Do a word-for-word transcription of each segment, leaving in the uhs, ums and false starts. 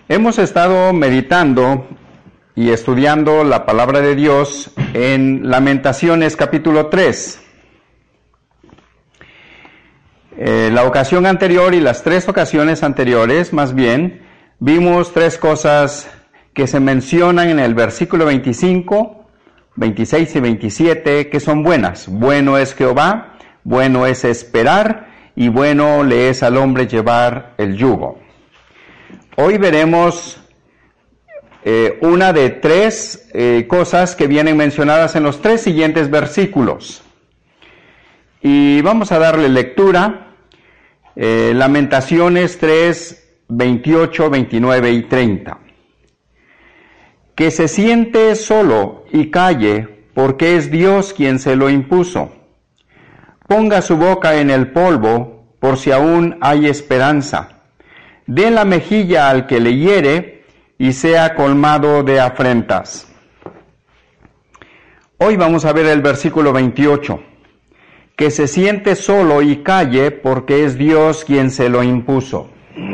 Hemos estado meditando y estudiando la palabra de Dios en Lamentaciones capítulo tres. Eh, la ocasión anterior y las tres ocasiones anteriores, más bien, vimos tres cosas que se mencionan en el versículo veinticinco, veintiséis y veintisiete, que son buenas. Bueno es Jehová, bueno es esperar, y bueno le es al hombre llevar el yugo. Hoy veremos eh, una de tres eh, cosas que vienen mencionadas en los tres siguientes versículos. Y vamos a darle lectura. Eh, Lamentaciones tres, veintiocho, veintinueve y treinta. Que se siente solo y calle, porque es Dios quien se lo impuso. Ponga su boca en el polvo, por si aún hay esperanza. Dé la mejilla al que le hiere, y sea colmado de afrentas. Hoy vamos a ver el versículo veintiocho. Que se siente solo y calle, porque es Dios quien se lo impuso.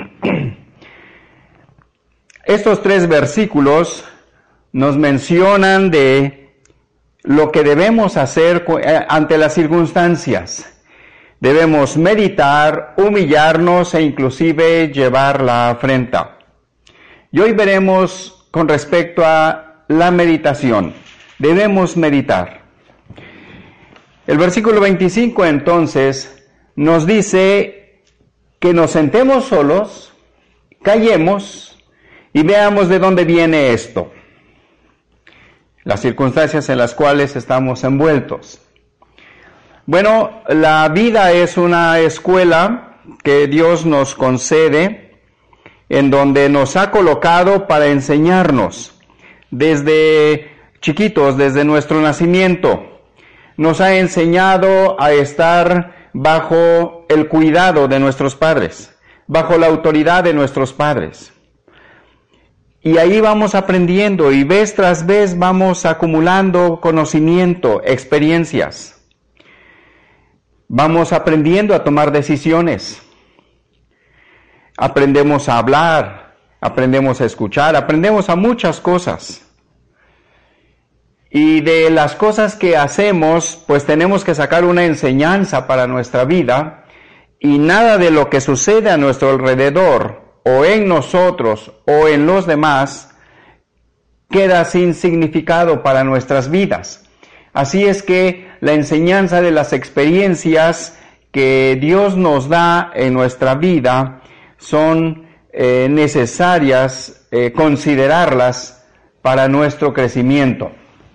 Estos tres versículos nos mencionan de lo que debemos hacer ante las circunstancias. Debemos meditar, humillarnos e inclusive llevar la afrenta. Y hoy veremos con respecto a la meditación. Debemos meditar. El versículo veinticinco entonces nos dice que nos sentemos solos, callemos y veamos de dónde viene esto. Las circunstancias en las cuales estamos envueltos. Bueno, la vida es una escuela que Dios nos concede, en donde nos ha colocado para enseñarnos desde chiquitos, desde nuestro nacimiento. Nos ha enseñado a estar bajo el cuidado de nuestros padres, bajo la autoridad de nuestros padres. Y ahí vamos aprendiendo y vez tras vez vamos acumulando conocimiento, experiencias. Vamos aprendiendo a tomar decisiones. Aprendemos a hablar, aprendemos a escuchar, aprendemos a muchas cosas. Y de las cosas que hacemos, pues tenemos que sacar una enseñanza para nuestra vida, y nada de lo que sucede a nuestro alrededor, o en nosotros, o en los demás, queda sin significado para nuestras vidas. Así es que la enseñanza de las experiencias que Dios nos da en nuestra vida son eh, necesarias eh, considerarlas para nuestro crecimiento.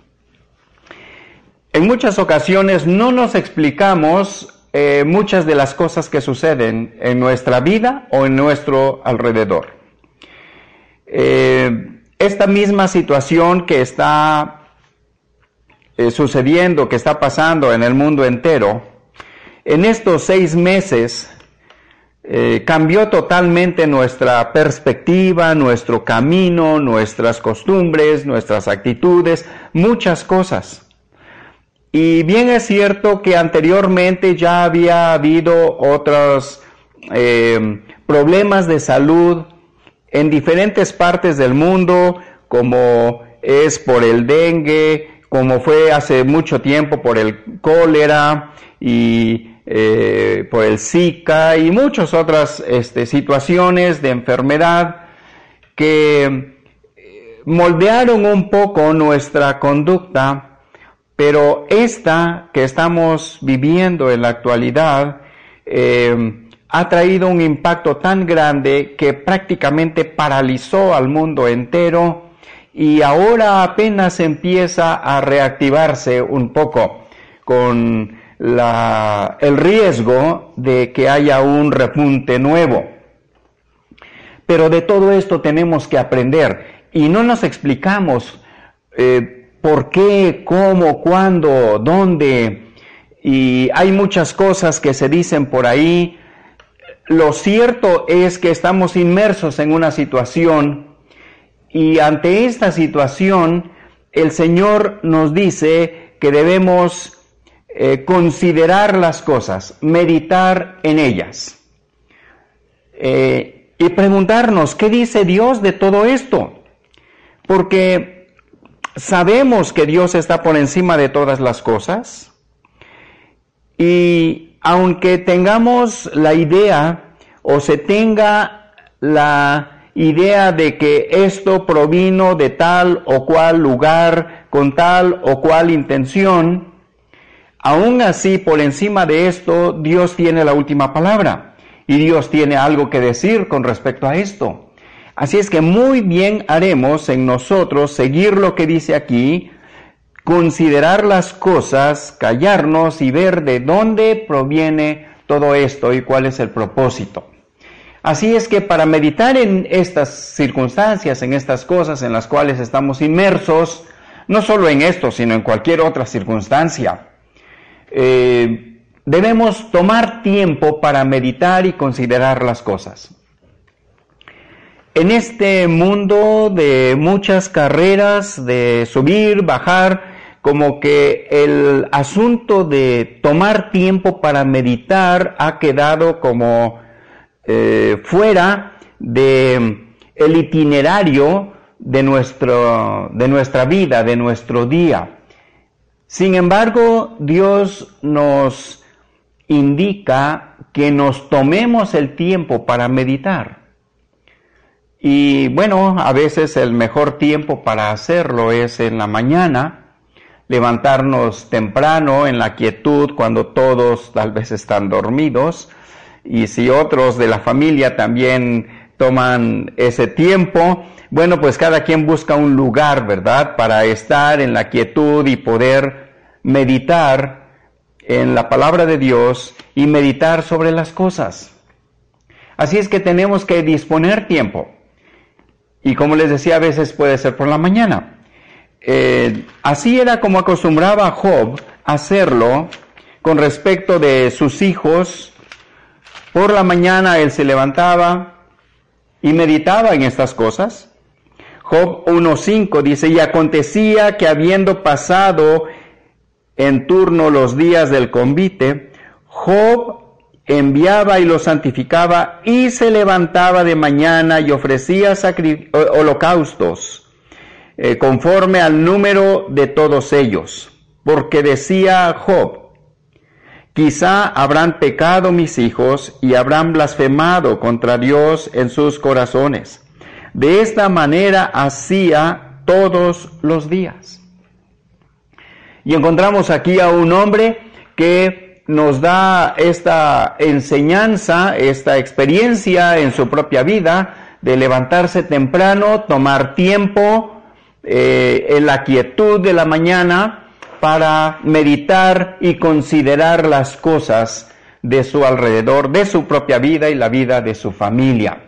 En muchas ocasiones no nos explicamos eh, muchas de las cosas que suceden en nuestra vida o en nuestro alrededor. Eh, esta misma situación que está eh, sucediendo, que está pasando en el mundo entero, en estos seis meses eh, cambió totalmente nuestra perspectiva, nuestro camino, nuestras costumbres, nuestras actitudes, muchas cosas. Y bien es cierto que anteriormente ya había habido otros eh, problemas de salud en diferentes partes del mundo, como es por el dengue, como fue hace mucho tiempo por el cólera y eh, por el Zika y muchas otras este, situaciones de enfermedad que moldearon un poco nuestra conducta. Pero esta que estamos viviendo en la actualidad eh, ha traído un impacto tan grande que prácticamente paralizó al mundo entero y ahora apenas empieza a reactivarse un poco con la, el riesgo de que haya un repunte nuevo. Pero de todo esto tenemos que aprender y no nos explicamos eh, ¿por qué? ¿Cómo? ¿Cuándo? ¿Dónde? Y hay muchas cosas que se dicen por ahí. Lo cierto es que estamos inmersos en una situación y ante esta situación el Señor nos dice que debemos eh, considerar las cosas, meditar en ellas. Eh, y preguntarnos, ¿qué dice Dios de todo esto? Porque sabemos que Dios está por encima de todas las cosas, y aunque tengamos la idea o se tenga la idea de que esto provino de tal o cual lugar, con tal o cual intención, aún así, por encima de esto, Dios tiene la última palabra y Dios tiene algo que decir con respecto a esto. Así es que muy bien haremos en nosotros seguir lo que dice aquí, considerar las cosas, callarnos y ver de dónde proviene todo esto y cuál es el propósito. Así es que para meditar en estas circunstancias, en estas cosas en las cuales estamos inmersos, no solo en esto, sino en cualquier otra circunstancia, eh, debemos tomar tiempo para meditar y considerar las cosas. En este mundo de muchas carreras, de subir, bajar, como que el asunto de tomar tiempo para meditar ha quedado como eh, fuera de el itinerario de, nuestro, de nuestra vida, de nuestro día. Sin embargo, Dios nos indica que nos tomemos el tiempo para meditar. Y bueno, a veces el mejor tiempo para hacerlo es en la mañana, levantarnos temprano en la quietud cuando todos tal vez están dormidos, y si otros de la familia también toman ese tiempo, bueno, pues cada quien busca un lugar, ¿verdad?, para estar en la quietud y poder meditar en la palabra de Dios y meditar sobre las cosas. Así es que tenemos que disponer tiempo. Y como les decía, a veces puede ser por la mañana. Eh, así era como acostumbraba Job hacerlo con respecto de sus hijos. Por la mañana él se levantaba y meditaba en estas cosas. Job uno cinco dice, y acontecía que habiendo pasado en turno los días del convite, Job enviaba y los santificaba y se levantaba de mañana y ofrecía sacri- holocaustos eh, conforme al número de todos ellos, porque decía Job, quizá habrán pecado mis hijos y habrán blasfemado contra Dios en sus corazones. De esta manera hacía todos los días. Y encontramos aquí a un hombre que nos da esta enseñanza, esta experiencia en su propia vida de levantarse temprano, tomar tiempo eh, en la quietud de la mañana para meditar y considerar las cosas de su alrededor, de su propia vida y la vida de su familia.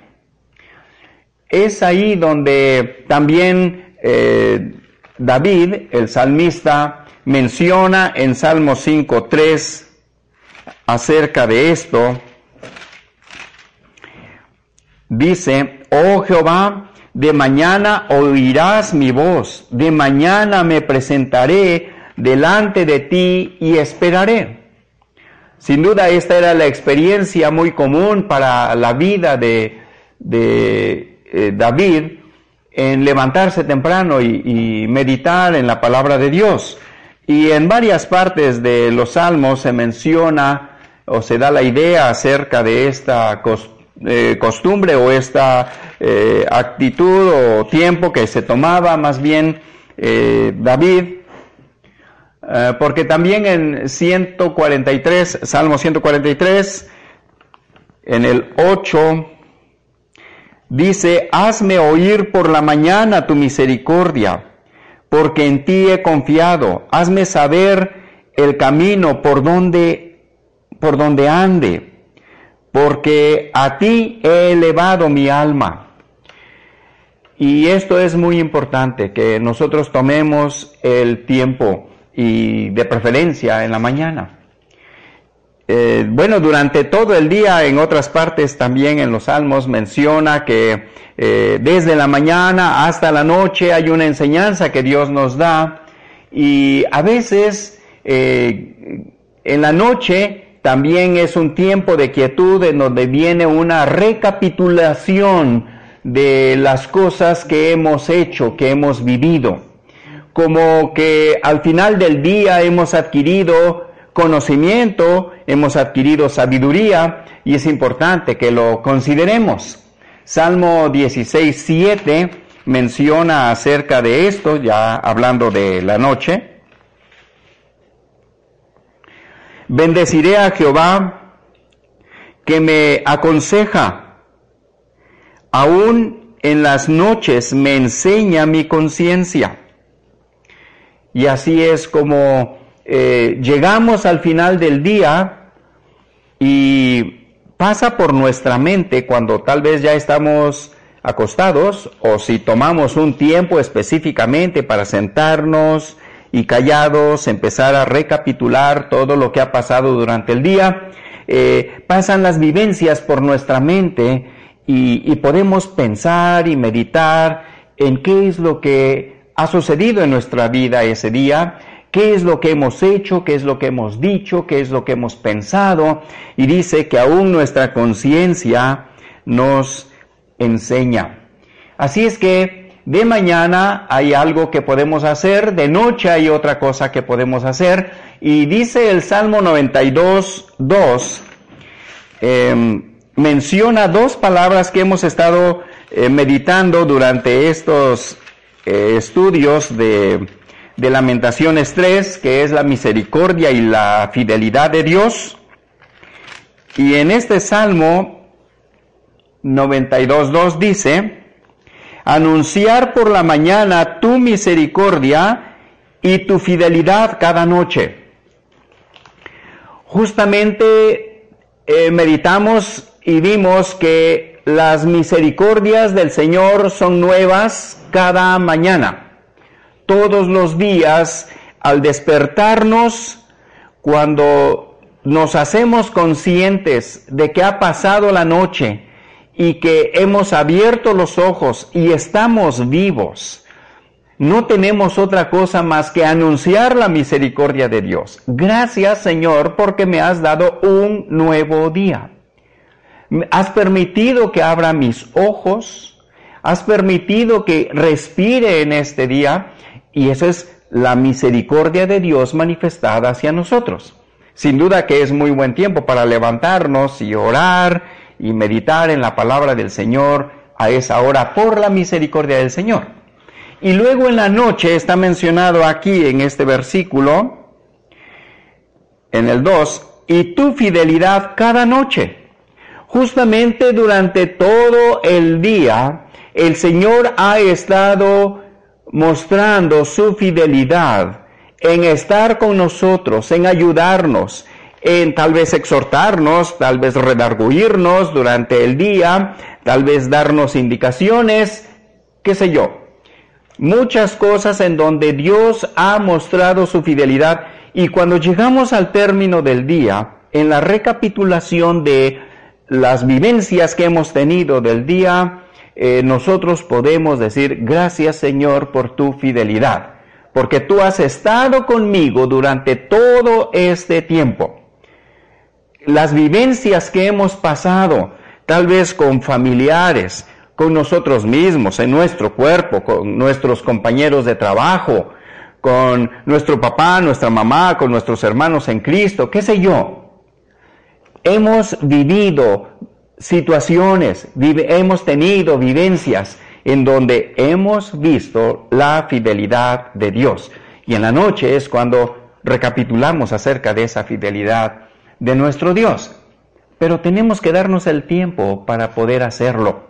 Es ahí donde también eh, David, el salmista, menciona en Salmo cinco tres acerca de esto. Dice, oh Jehová, de mañana oirás mi voz, de mañana me presentaré delante de ti y esperaré. Sin duda esta era la experiencia muy común para la vida de, de eh, David, en levantarse temprano y, y meditar en la palabra de Dios. Y en varias partes de los salmos se menciona o se da la idea acerca de esta costumbre, Eh, costumbre o esta eh, actitud o tiempo que se tomaba más bien eh, David, eh, porque también en ciento cuarenta y tres, Salmo ciento cuarenta y tres, en el ocho, dice, hazme oír por la mañana tu misericordia, porque en ti he confiado, hazme saber el camino por donde, por donde ande, porque a ti he elevado mi alma. Y esto es muy importante, que nosotros tomemos el tiempo y de preferencia en la mañana. Eh, bueno, durante todo el día, en otras partes también en los Salmos menciona que eh, desde la mañana hasta la noche hay una enseñanza que Dios nos da, y a veces eh, en la noche también es un tiempo de quietud en donde viene una recapitulación de las cosas que hemos hecho, que hemos vivido. Como que al final del día hemos adquirido conocimiento, hemos adquirido sabiduría, y es importante que lo consideremos. Salmo dieciséis, siete menciona acerca de esto, ya hablando de la noche. Bendeciré a Jehová, que me aconseja, aún en las noches me enseña mi conciencia. Y así es como eh, llegamos al final del día y pasa por nuestra mente cuando tal vez ya estamos acostados, o si tomamos un tiempo específicamente para sentarnos y callados, empezar a recapitular todo lo que ha pasado durante el día, eh, pasan las vivencias por nuestra mente y, y podemos pensar y meditar en qué es lo que ha sucedido en nuestra vida ese día, qué es lo que hemos hecho, qué es lo que hemos dicho, qué es lo que hemos pensado, y dice que aún nuestra conciencia nos enseña. Así es que de mañana hay algo que podemos hacer, de noche hay otra cosa que podemos hacer, y dice el Salmo noventa y dos, dos, eh, menciona dos palabras que hemos estado eh, meditando durante estos eh, estudios de, de Lamentaciones tres, que es la misericordia y la fidelidad de Dios. Y en este Salmo noventa y dos, dos dice: anunciar por la mañana tu misericordia y tu fidelidad cada noche. Justamente eh, meditamos y vimos que las misericordias del Señor son nuevas cada mañana. Todos los días, al despertarnos, cuando nos hacemos conscientes de que ha pasado la noche y que hemos abierto los ojos y estamos vivos, no tenemos otra cosa más que anunciar la misericordia de Dios. Gracias, Señor, porque me has dado un nuevo día. Has permitido que abra mis ojos, has permitido que respire en este día, y eso es la misericordia de Dios manifestada hacia nosotros. Sin duda que es muy buen tiempo para levantarnos y orar y meditar en la palabra del Señor a esa hora por la misericordia del Señor. Y luego en la noche está mencionado aquí en este versículo, en el dos, y tu fidelidad cada noche. Justamente durante todo el día, el Señor ha estado mostrando su fidelidad en estar con nosotros, en ayudarnos, en tal vez exhortarnos, tal vez redarguirnos durante el día, tal vez darnos indicaciones, qué sé yo. Muchas cosas en donde Dios ha mostrado su fidelidad, y cuando llegamos al término del día, en la recapitulación de las vivencias que hemos tenido del día, eh, nosotros podemos decir: gracias, Señor, por tu fidelidad, porque tú has estado conmigo durante todo este tiempo. Las vivencias que hemos pasado, tal vez con familiares, con nosotros mismos, en nuestro cuerpo, con nuestros compañeros de trabajo, con nuestro papá, nuestra mamá, con nuestros hermanos en Cristo, qué sé yo. Hemos vivido situaciones, vive, hemos tenido vivencias en donde hemos visto la fidelidad de Dios. Y en la noche es cuando recapitulamos acerca de esa fidelidad de nuestro Dios. Pero tenemos que darnos el tiempo para poder hacerlo.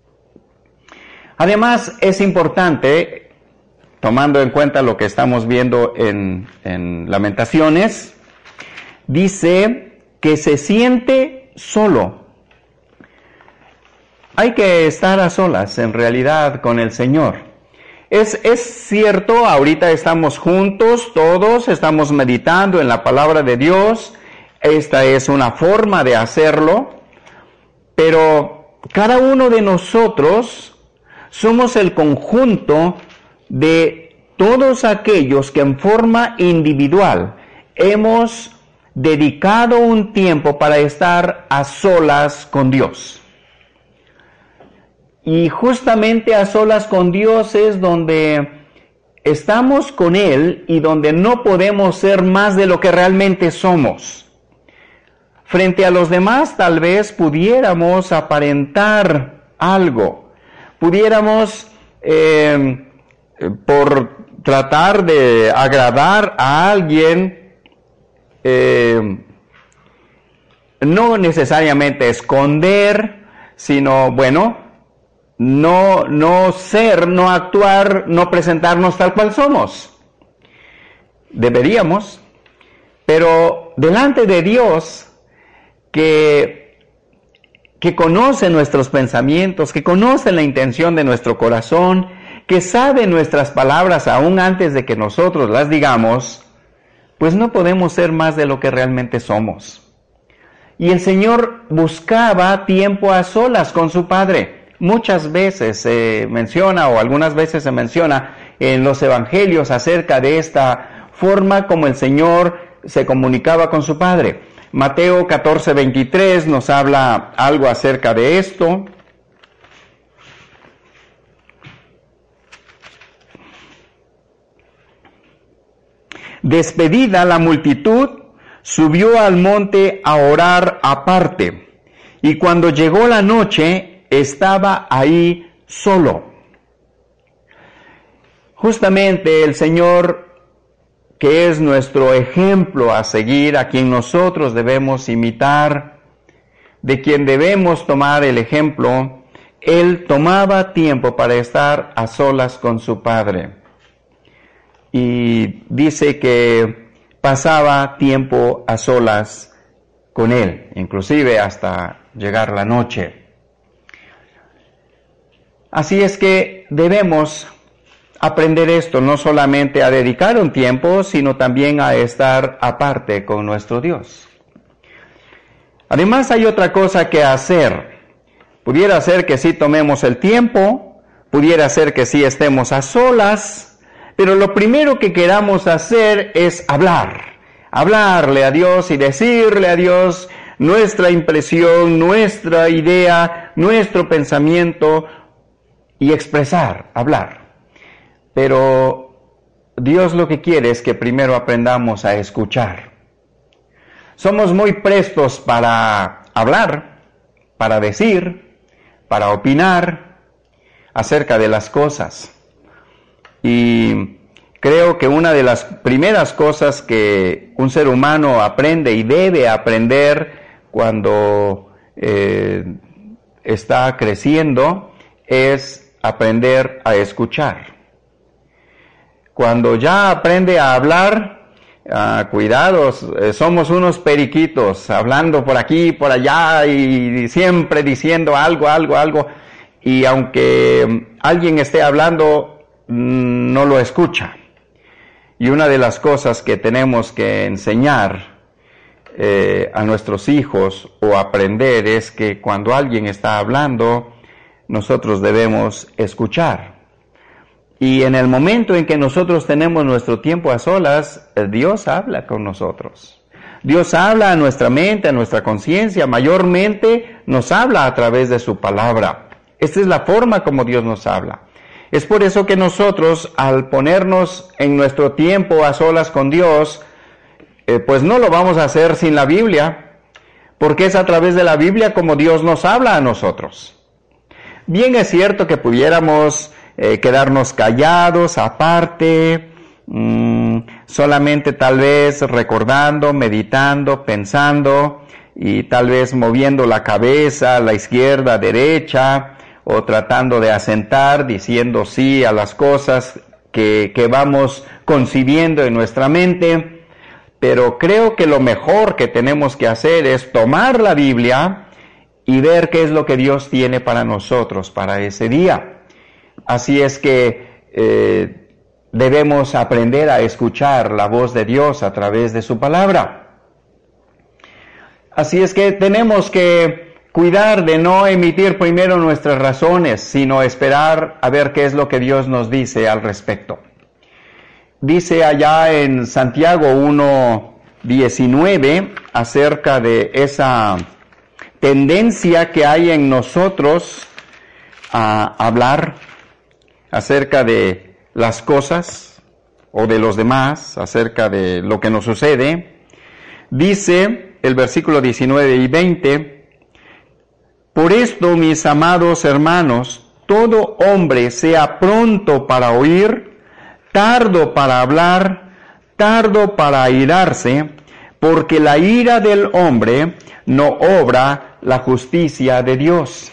Además, es importante, tomando en cuenta lo que estamos viendo en, en Lamentaciones, dice que se siente solo. Hay que estar a solas, en realidad, con el Señor. Es, es cierto, ahorita estamos juntos, todos estamos meditando en la palabra de Dios. Esta es una forma de hacerlo, pero cada uno de nosotros somos el conjunto de todos aquellos que en forma individual hemos dedicado un tiempo para estar a solas con Dios. Y justamente a solas con Dios es donde estamos con Él y donde no podemos ser más de lo que realmente somos. Frente a los demás tal vez pudiéramos aparentar algo, pudiéramos eh, por tratar de agradar a alguien, eh, no necesariamente esconder, sino bueno, no, no ser, no actuar, no presentarnos tal cual somos. Deberíamos, pero delante de Dios, que, que conoce nuestros pensamientos, que conoce la intención de nuestro corazón, que sabe nuestras palabras aún antes de que nosotros las digamos, pues no podemos ser más de lo que realmente somos. Y el Señor buscaba tiempo a solas con su Padre. Muchas veces se menciona, o algunas veces se menciona en los evangelios acerca de esta forma como el Señor se comunicaba con su Padre. Mateo catorce veintitrés nos habla algo acerca de esto. Despedida la multitud, subió al monte a orar aparte, y cuando llegó la noche, estaba ahí solo. Justamente el Señor, que es nuestro ejemplo a seguir, a quien nosotros debemos imitar, de quien debemos tomar el ejemplo, Él tomaba tiempo para estar a solas con su Padre. Y dice que pasaba tiempo a solas con Él, inclusive hasta llegar la noche. Así es que debemos aprender esto, no solamente a dedicar un tiempo, sino también a estar aparte con nuestro Dios. Además hay otra cosa que hacer. Pudiera ser que sí tomemos el tiempo, pudiera ser que sí estemos a solas, pero lo primero que queramos hacer es hablar, hablarle a Dios y decirle a Dios nuestra impresión, nuestra idea, nuestro pensamiento y expresar, hablar. Pero Dios lo que quiere es que primero aprendamos a escuchar. Somos muy prestos para hablar, para decir, para opinar acerca de las cosas. Y creo que una de las primeras cosas que un ser humano aprende y debe aprender cuando eh, está creciendo es aprender a escuchar. Cuando ya aprende a hablar, ah, cuidados, eh, somos unos periquitos, hablando por aquí, por allá y siempre diciendo algo, algo, algo. Y aunque alguien esté hablando, no lo escucha. Y una de las cosas que tenemos que enseñar eh, a nuestros hijos o aprender es que cuando alguien está hablando, nosotros debemos escuchar. Y en el momento en que nosotros tenemos nuestro tiempo a solas, Dios habla con nosotros. Dios habla a nuestra mente, a nuestra conciencia, mayormente nos habla a través de su palabra. Esta es la forma como Dios nos habla. Es por eso que nosotros, al ponernos en nuestro tiempo a solas con Dios, eh, pues no lo vamos a hacer sin la Biblia, porque es a través de la Biblia como Dios nos habla a nosotros. Bien es cierto que pudiéramos eh, quedarnos callados, aparte, mmm, solamente tal vez recordando, meditando, pensando, y tal vez moviendo la cabeza a la izquierda, derecha, o tratando de asentar, diciendo sí a las cosas que, que vamos concibiendo en nuestra mente, pero creo que lo mejor que tenemos que hacer es tomar la Biblia y ver qué es lo que Dios tiene para nosotros, para ese día. Así es que eh, debemos aprender a escuchar la voz de Dios a través de su palabra. Así es que tenemos que cuidar de no emitir primero nuestras razones, sino esperar a ver qué es lo que Dios nos dice al respecto. Dice allá en Santiago uno diecinueve acerca de esa tendencia que hay en nosotros a hablar acerca de las cosas o de los demás, acerca de lo que nos sucede. Dice el versículo diecinueve y veinte, por esto, mis amados hermanos, todo hombre sea pronto para oír, tardo para hablar, tardo para airarse, porque la ira del hombre no obra la justicia de Dios.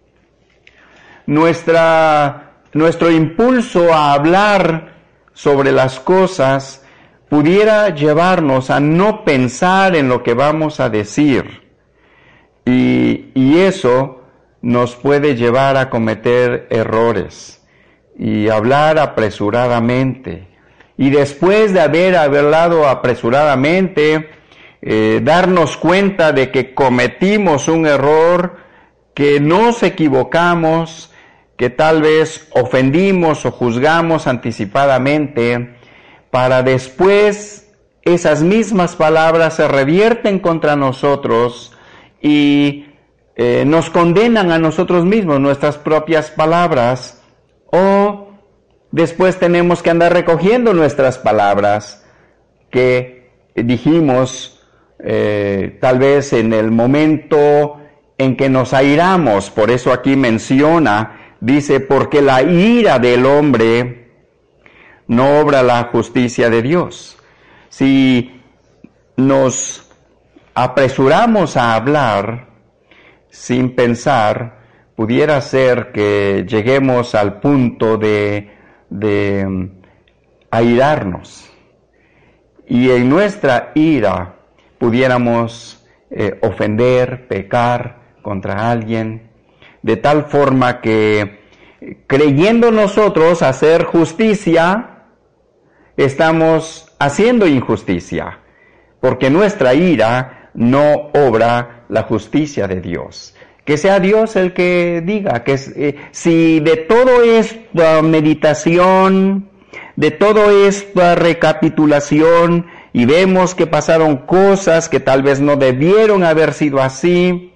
Nuestra, nuestro impulso a hablar sobre las cosas pudiera llevarnos a no pensar en lo que vamos a decir, y, y eso nos puede llevar a cometer errores y hablar apresuradamente. Y después de haber hablado apresuradamente, eh, darnos cuenta de que cometimos un error, que nos equivocamos, que tal vez ofendimos o juzgamos anticipadamente, para después esas mismas palabras se revierten contra nosotros y eh, nos condenan a nosotros mismos, nuestras propias palabras, o después tenemos que andar recogiendo nuestras palabras que dijimos eh, tal vez en el momento en que nos airamos. Por eso aquí menciona, dice, porque la ira del hombre no obra la justicia de Dios. Si nos apresuramos a hablar sin pensar, pudiera ser que lleguemos al punto de de um, airarnos, y en nuestra ira pudiéramos eh, ofender, pecar contra alguien, de tal forma que creyendo nosotros hacer justicia, estamos haciendo injusticia, porque nuestra ira no obra la justicia de Dios. Que sea Dios el que diga, que eh, si de toda esta meditación, de toda esta recapitulación, y vemos que pasaron cosas que tal vez no debieron haber sido así,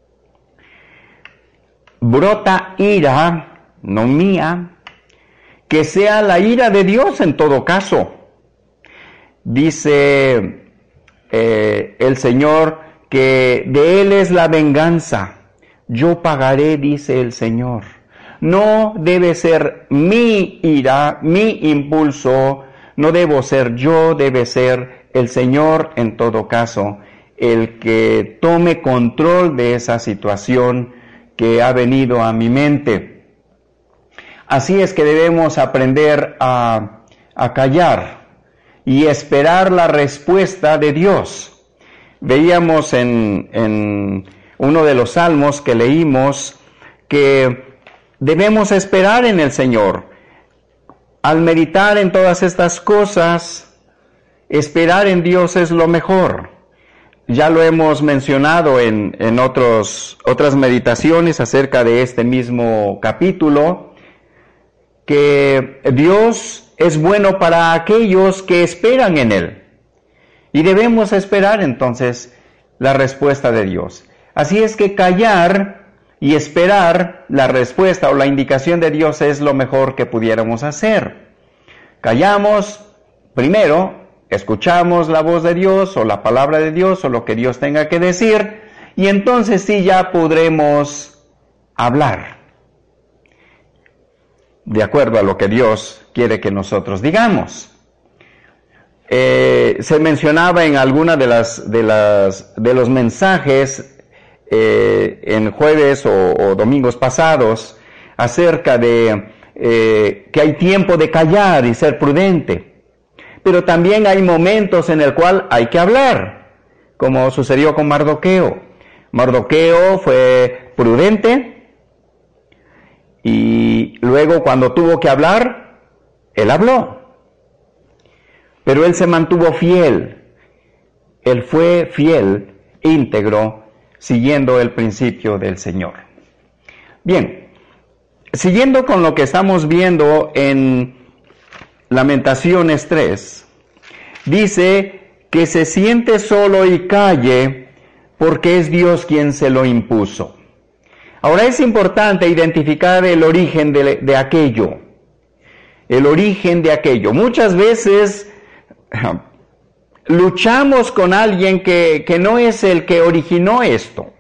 brota ira, no mía, que sea la ira de Dios en todo caso. Dice eh, el Señor que de Él es la venganza. Yo pagaré, dice el Señor. No debe ser mi ira, mi impulso, no debo ser yo, debe ser el Señor en todo caso, el que tome control de esa situación que ha venido a mi mente. Así es que debemos aprender a, a callar y esperar la respuesta de Dios. Veíamos en... en uno de los salmos que leímos, que debemos esperar en el Señor. Al meditar en todas estas cosas, esperar en Dios es lo mejor. Ya lo hemos mencionado en, en otros, otras meditaciones acerca de este mismo capítulo, que Dios es bueno para aquellos que esperan en Él. Y debemos esperar entonces la respuesta de Dios. Así es que callar y esperar la respuesta o la indicación de Dios es lo mejor que pudiéramos hacer. Callamos, primero, escuchamos la voz de Dios o la palabra de Dios o lo que Dios tenga que decir, y entonces sí ya podremos hablar de acuerdo a lo que Dios quiere que nosotros digamos. Eh, se mencionaba en alguna de las de las de los mensajes Eh, en jueves o, o domingos pasados acerca de eh, que hay tiempo de callar y ser prudente, pero también hay momentos en el cual hay que hablar, como sucedió con Mardoqueo. Mardoqueo fue prudente y luego cuando tuvo que hablar, él habló, pero él se mantuvo fiel, él fue fiel, íntegro, siguiendo el principio del Señor. Bien, siguiendo con lo que estamos viendo en Lamentaciones tres, dice que se siente solo y calle porque es Dios quien se lo impuso. Ahora es importante identificar el origen de, de aquello, el origen de aquello. Muchas veces luchamos con alguien que, que no es el que originó esto.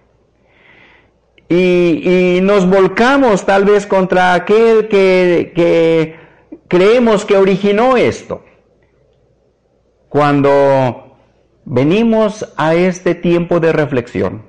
Y, y nos volcamos tal vez contra aquel que, que creemos que originó esto. Cuando venimos a este tiempo de reflexión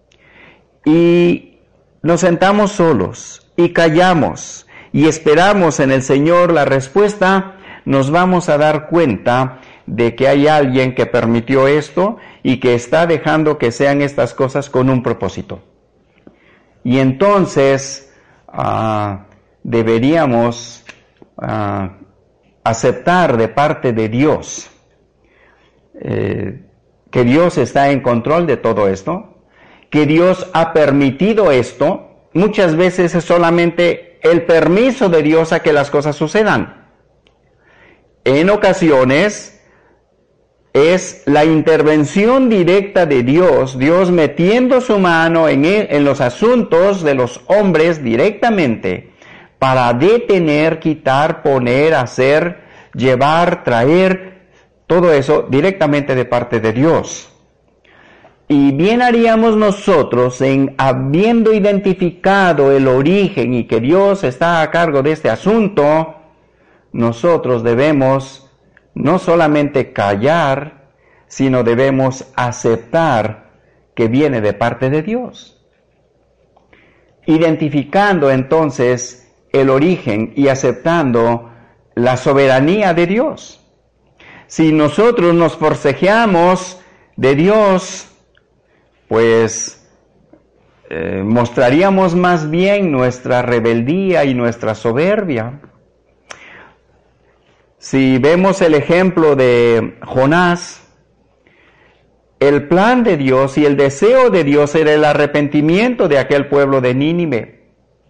y nos sentamos solos y callamos y esperamos en el Señor la respuesta, nos vamos a dar cuenta de que hay alguien que permitió esto y que está dejando que sean estas cosas con un propósito. Y entonces uh, deberíamos uh, aceptar de parte de Dios eh, que Dios está en control de todo esto, que Dios ha permitido esto. Muchas veces es solamente el permiso de Dios a que las cosas sucedan. En ocasiones es la intervención directa de Dios, Dios metiendo su mano en, el, en los asuntos de los hombres directamente para detener, quitar, poner, hacer, llevar, traer, todo eso directamente de parte de Dios. Y bien haríamos nosotros en habiendo identificado el origen y que Dios está a cargo de este asunto, nosotros debemos no solamente callar, sino debemos aceptar que viene de parte de Dios. Identificando entonces el origen y aceptando la soberanía de Dios. Si nosotros nos forcejeamos de Dios, pues eh, mostraríamos más bien nuestra rebeldía y nuestra soberbia. Si vemos el ejemplo de Jonás, el plan de Dios y el deseo de Dios era el arrepentimiento de aquel pueblo de Nínive.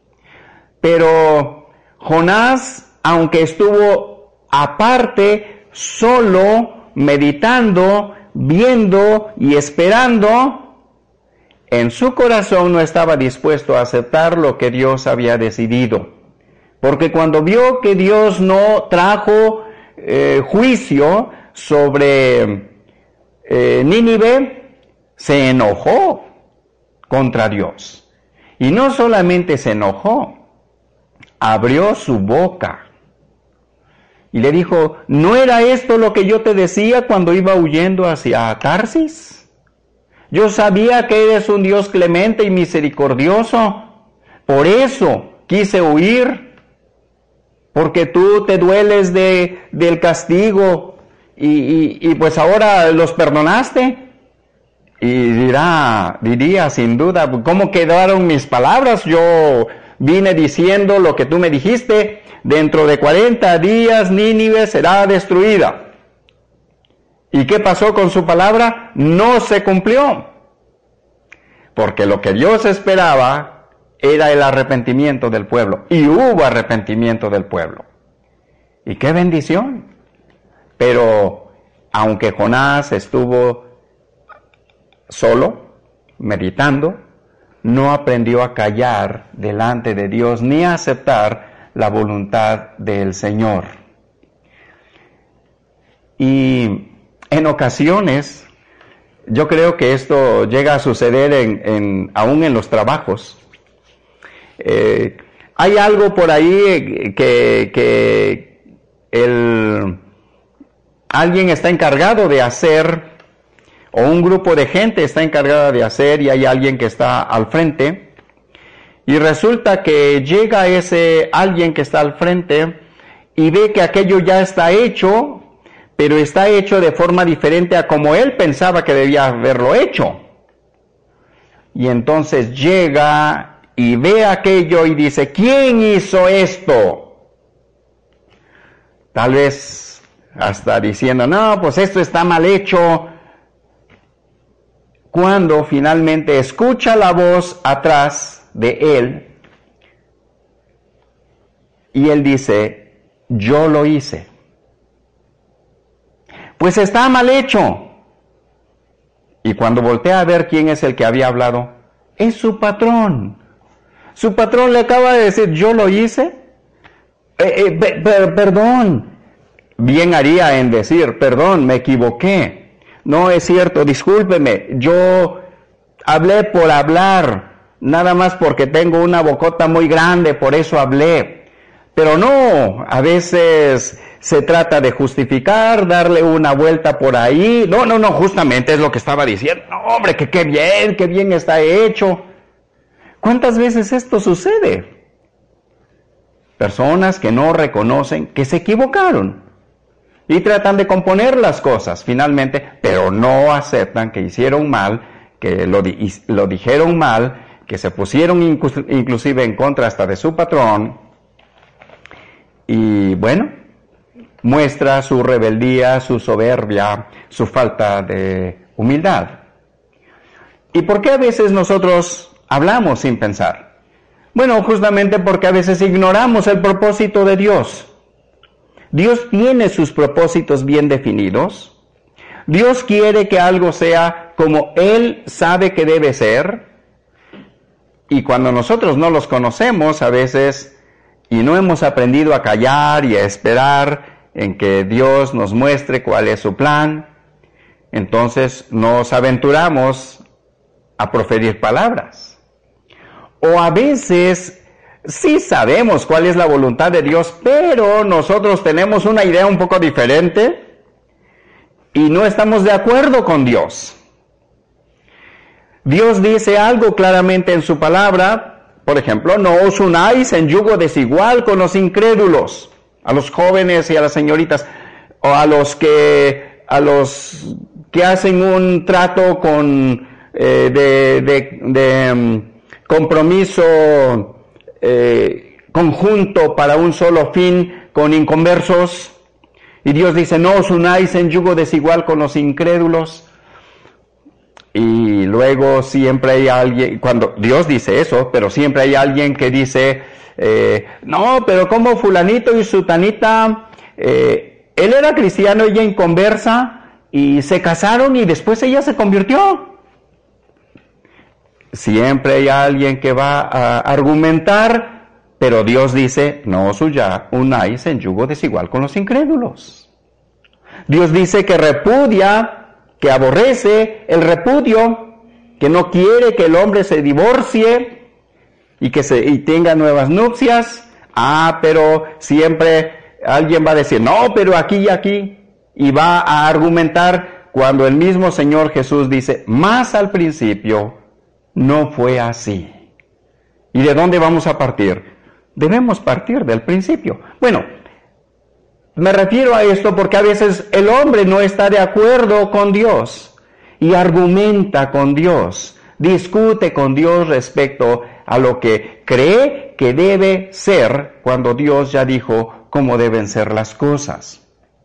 Pero Jonás, aunque estuvo aparte, solo, meditando, viendo y esperando, en su corazón no estaba dispuesto a aceptar lo que Dios había decidido. Porque cuando vio que Dios no trajo eh, juicio sobre eh, Nínive, se enojó contra Dios. Y no solamente se enojó, abrió su boca y le dijo: ¿no era esto lo que yo te decía cuando iba huyendo hacia Tarsis? Yo sabía que eres un Dios clemente y misericordioso, por eso quise huir. Porque tú te dueles de, del castigo y, y, y pues ahora los perdonaste. Y dirá, diría sin duda, ¿cómo quedaron mis palabras? Yo vine diciendo lo que tú me dijiste, dentro de cuarenta días Nínive será destruida. ¿Y qué pasó con su palabra? No se cumplió. Porque lo que Dios esperaba era el arrepentimiento del pueblo, y hubo arrepentimiento del pueblo. ¡Y qué bendición! Pero aunque Jonás estuvo solo, meditando, no aprendió a callar delante de Dios ni a aceptar la voluntad del Señor. Y en ocasiones, yo creo que esto llega a suceder en, en, aún en los trabajos. Eh, hay algo por ahí que, que el, alguien está encargado de hacer, o un grupo de gente está encargada de hacer, y hay alguien que está al frente, y resulta que llega ese alguien que está al frente y ve que aquello ya está hecho, pero está hecho de forma diferente a como él pensaba que debía haberlo hecho. Y entonces llega y ve aquello y dice: ¿quién hizo esto? Tal vez hasta diciendo: no, pues esto está mal hecho. Cuando finalmente escucha la voz atrás de él, y él dice: yo lo hice. Pues está mal hecho. Y cuando voltea a ver quién es el que había hablado, es su patrón. Su patrón le acaba de decir, yo lo hice. Eh, eh, per, per, perdón. Bien haría en decir, perdón, me equivoqué. No es cierto, discúlpeme, yo hablé por hablar, nada más porque tengo una bocota muy grande, por eso hablé. Pero no, a veces se trata de justificar, darle una vuelta por ahí. No, no, no, justamente es lo que estaba diciendo. No, hombre, que qué bien, qué bien está hecho. ¿Cuántas veces esto sucede? Personas que no reconocen que se equivocaron y tratan de componer las cosas finalmente, pero no aceptan que hicieron mal, que lo, di- lo dijeron mal, que se pusieron inclu- inclusive en contra hasta de su patrón. Y bueno, muestra su rebeldía, su soberbia, su falta de humildad. ¿Y por qué a veces nosotros hablamos sin pensar? Bueno, justamente porque a veces ignoramos el propósito de Dios. Dios tiene sus propósitos bien definidos. Dios quiere que algo sea como Él sabe que debe ser. Y cuando nosotros no los conocemos a veces y no hemos aprendido a callar y a esperar en que Dios nos muestre cuál es su plan, entonces nos aventuramos a proferir palabras. O a veces sí sabemos cuál es la voluntad de Dios, pero nosotros tenemos una idea un poco diferente y no estamos de acuerdo con Dios. Dios dice algo claramente en su palabra. Por ejemplo, no os unáis en yugo desigual con los incrédulos, a los jóvenes y a las señoritas, o a los que, a los que hacen un trato con, eh, de, de, de um, compromiso eh, conjunto para un solo fin con inconversos. Y Dios dice, no os unáis en yugo desigual con los incrédulos. Y luego siempre hay alguien, cuando Dios dice eso, pero siempre hay alguien que dice, eh, no, pero como fulanito y sutanita, eh, él era cristiano, ella inconversa, y se casaron y después ella se convirtió. Siempre hay alguien que va a argumentar, pero Dios dice, no os unáis en yugo desigual con los incrédulos. Dios dice que repudia, que aborrece el repudio, que no quiere que el hombre se divorcie y que se y tenga nuevas nupcias. Ah, pero siempre alguien va a decir, no, pero aquí y aquí, y va a argumentar cuando el mismo Señor Jesús dice, más al principio no fue así. ¿Y de dónde vamos a partir? Debemos partir del principio. Bueno, me refiero a esto porque a veces el hombre no está de acuerdo con Dios y argumenta con Dios, discute con Dios respecto a lo que cree que debe ser cuando Dios ya dijo cómo deben ser las cosas.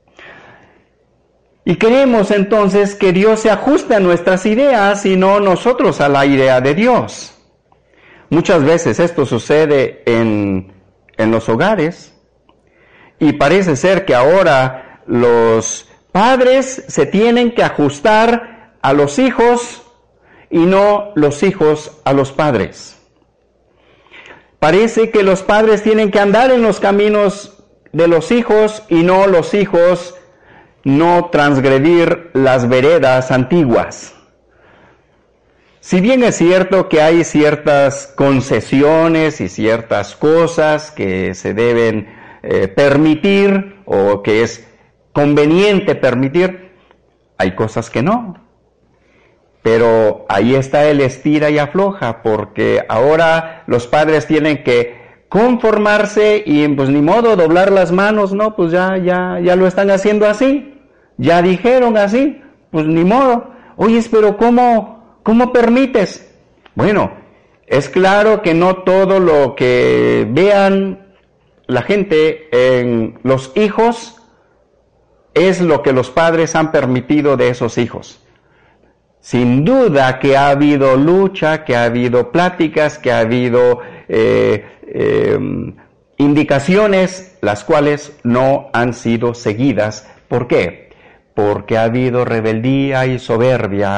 Y creemos entonces que Dios se ajusta a nuestras ideas y no nosotros a la idea de Dios. Muchas veces esto sucede en, en los hogares. Y parece ser que ahora los padres se tienen que ajustar a los hijos y no los hijos a los padres. Parece que los padres tienen que andar en los caminos de los hijos y no los hijos no transgredir las veredas antiguas. Si bien es cierto que hay ciertas concesiones y ciertas cosas que se deben Eh, permitir o que es conveniente permitir, hay cosas que no. Pero ahí está el estira y afloja, porque ahora los padres tienen que conformarse y pues ni modo doblar las manos, no, pues ya ya ya lo están haciendo así. Ya dijeron así, pues ni modo. Oye, pero ¿cómo cómo permites? Bueno, es claro que no todo lo que vean la gente en los hijos es lo que los padres han permitido de esos hijos. Sin duda que ha habido lucha, que ha habido pláticas, que ha habido eh, eh, indicaciones, las cuales no han sido seguidas. ¿Por qué? Porque ha habido rebeldía y soberbia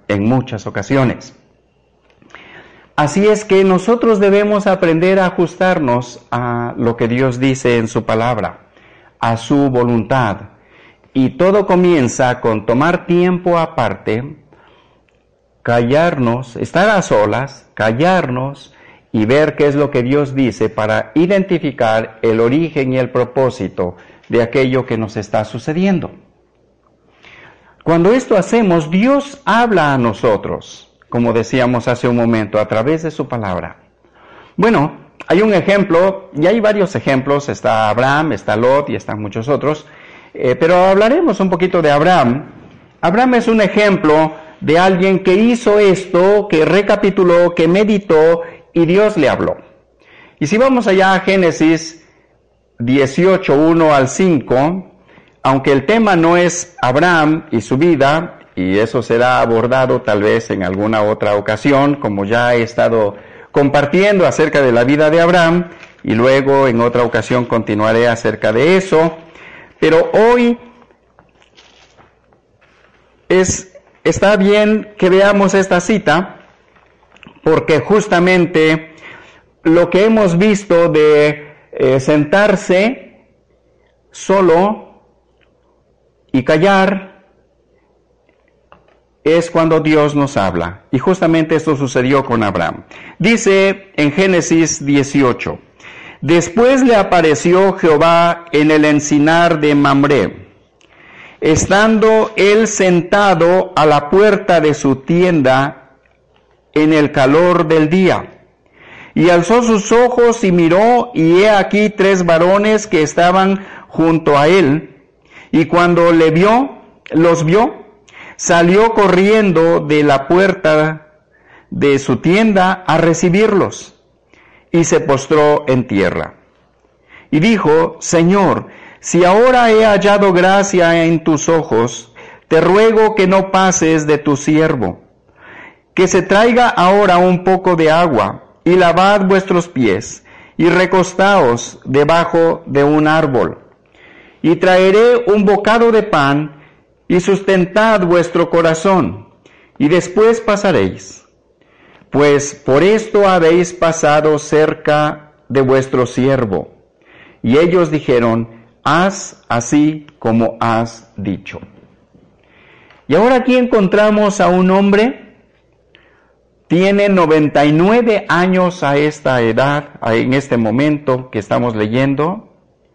en muchas ocasiones. Así es que nosotros debemos aprender a ajustarnos a lo que Dios dice en su palabra, a su voluntad. Y todo comienza con tomar tiempo aparte, callarnos, estar a solas, callarnos y ver qué es lo que Dios dice para identificar el origen y el propósito de aquello que nos está sucediendo. Cuando esto hacemos, Dios habla a nosotros, como decíamos hace un momento, a través de su palabra. Bueno, hay un ejemplo, y hay varios ejemplos, está Abraham, está Lot y están muchos otros, eh, pero hablaremos un poquito de Abraham. Abraham es un ejemplo de alguien que hizo esto, que recapituló, que meditó, y Dios le habló. Y si vamos allá a Génesis dieciocho, uno al cinco, aunque el tema no es Abraham y su vida, y eso será abordado tal vez en alguna otra ocasión, como ya he estado compartiendo acerca de la vida de Abraham, y luego en otra ocasión continuaré acerca de eso, pero hoy es, está bien que veamos esta cita, porque justamente lo que hemos visto de eh, sentarse solo y callar es cuando Dios nos habla. Y justamente esto sucedió con Abraham. Dice en Génesis dieciocho, después le apareció Jehová en el encinar de Mamre, estando él sentado a la puerta de su tienda en el calor del día. Y alzó sus ojos y miró, y he aquí tres varones que estaban junto a él. Y cuando le vio, los vio, salió corriendo de la puerta de su tienda a recibirlos, y se postró en tierra. Y dijo, Señor, si ahora he hallado gracia en tus ojos, te ruego que no pases de tu siervo, que se traiga ahora un poco de agua, y lavad vuestros pies, y recostaos debajo de un árbol, y traeré un bocado de pan, y sustentad vuestro corazón, y después pasaréis. Pues por esto habéis pasado cerca de vuestro siervo. Y ellos dijeron, haz así como has dicho. Y ahora aquí encontramos a un hombre, tiene noventa y nueve años a esta edad, en este momento que estamos leyendo,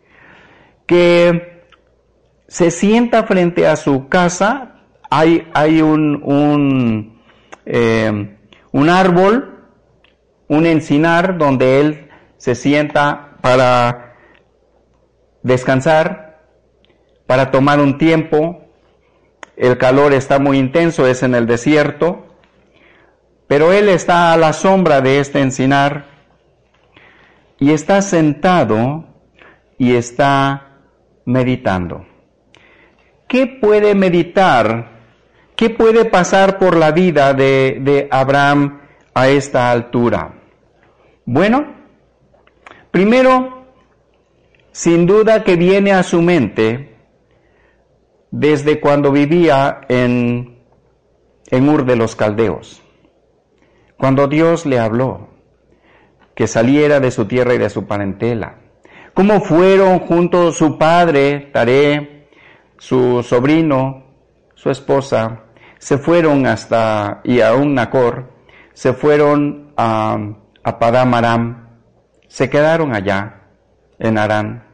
que se sienta frente a su casa, hay, hay un, un, eh, un árbol, un encinar donde él se sienta para descansar, para tomar un tiempo. El calor está muy intenso, es en el desierto, pero él está a la sombra de este encinar y está sentado y está meditando. ¿Qué puede meditar? ¿Qué puede pasar por la vida de, de Abraham a esta altura? Bueno, primero, sin duda que viene a su mente desde cuando vivía en, en Ur de los Caldeos, cuando Dios le habló que saliera de su tierra y de su parentela, cómo fueron junto su padre, Taré, su sobrino, su esposa, se fueron hasta, y aún Nacor, se fueron a, a Padán Aram, se quedaron allá, en Harán.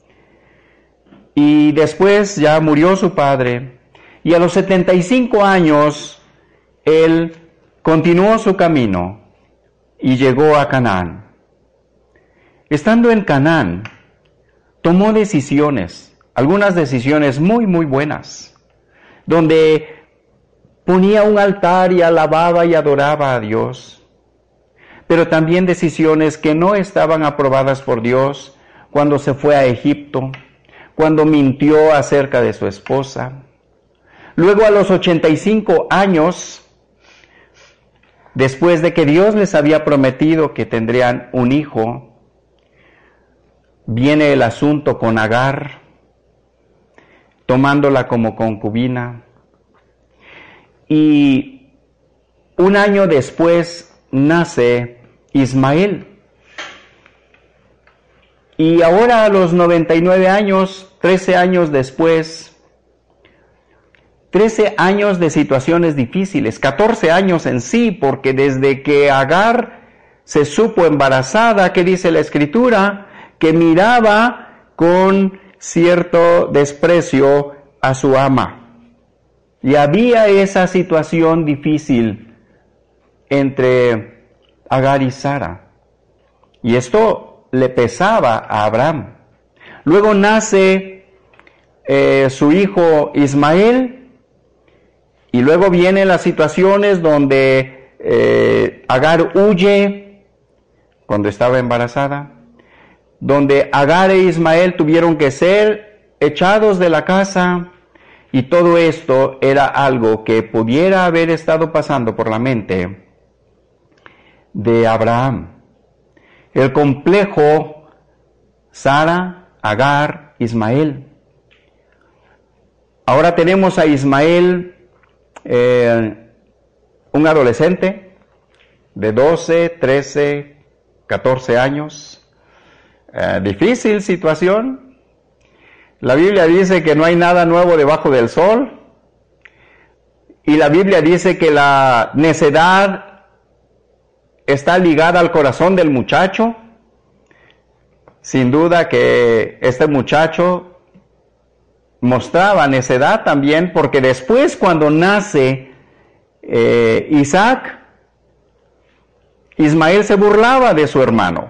Y después ya murió su padre, y a los setenta y cinco años, él continuó su camino y llegó a Canaán. Estando en Canaán, tomó decisiones, algunas decisiones muy, muy buenas, donde ponía un altar y alababa y adoraba a Dios, pero también decisiones que no estaban aprobadas por Dios cuando se fue a Egipto, cuando mintió acerca de su esposa. Luego a los ochenta y cinco años, después de que Dios les había prometido que tendrían un hijo, viene el asunto con Agar, tomándola como concubina, y un año después nace Ismael. Y ahora a los noventa y nueve años, trece años después, trece años de situaciones difíciles, catorce años en sí, porque desde que Agar se supo embarazada, ¿qué dice la Escritura? Que miraba con cierto desprecio a su ama. Y había esa situación difícil entre Agar y Sara. Y esto le pesaba a Abraham. Luego nace eh, su hijo Ismael, y luego vienen las situaciones donde eh, Agar huye cuando estaba embarazada, donde Agar e Ismael tuvieron que ser echados de la casa, y todo esto era algo que pudiera haber estado pasando por la mente de Abraham. El complejo Sara, Agar, Ismael. Ahora tenemos a Ismael, eh, un adolescente de doce, trece, catorce años. Eh, difícil situación. La Biblia dice que no hay nada nuevo debajo del sol. Y la Biblia dice que la necedad está ligada al corazón del muchacho. Sin duda que este muchacho mostraba necedad también, porque después cuando nace eh, Isaac, Ismael se burlaba de su hermano.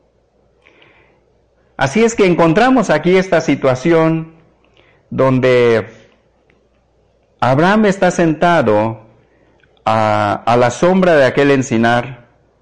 Así es que encontramos aquí esta situación donde Abraham está sentado a, a la sombra de aquel encinar,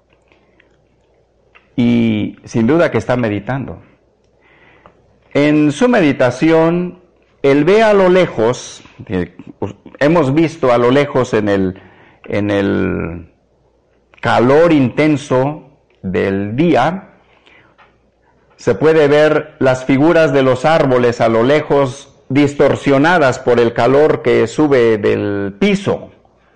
y sin duda que está meditando. En su meditación, él ve a lo lejos, eh, hemos visto a lo lejos en el, en el calor intenso del día, se puede ver las figuras de los árboles a lo lejos distorsionadas por el calor que sube del piso.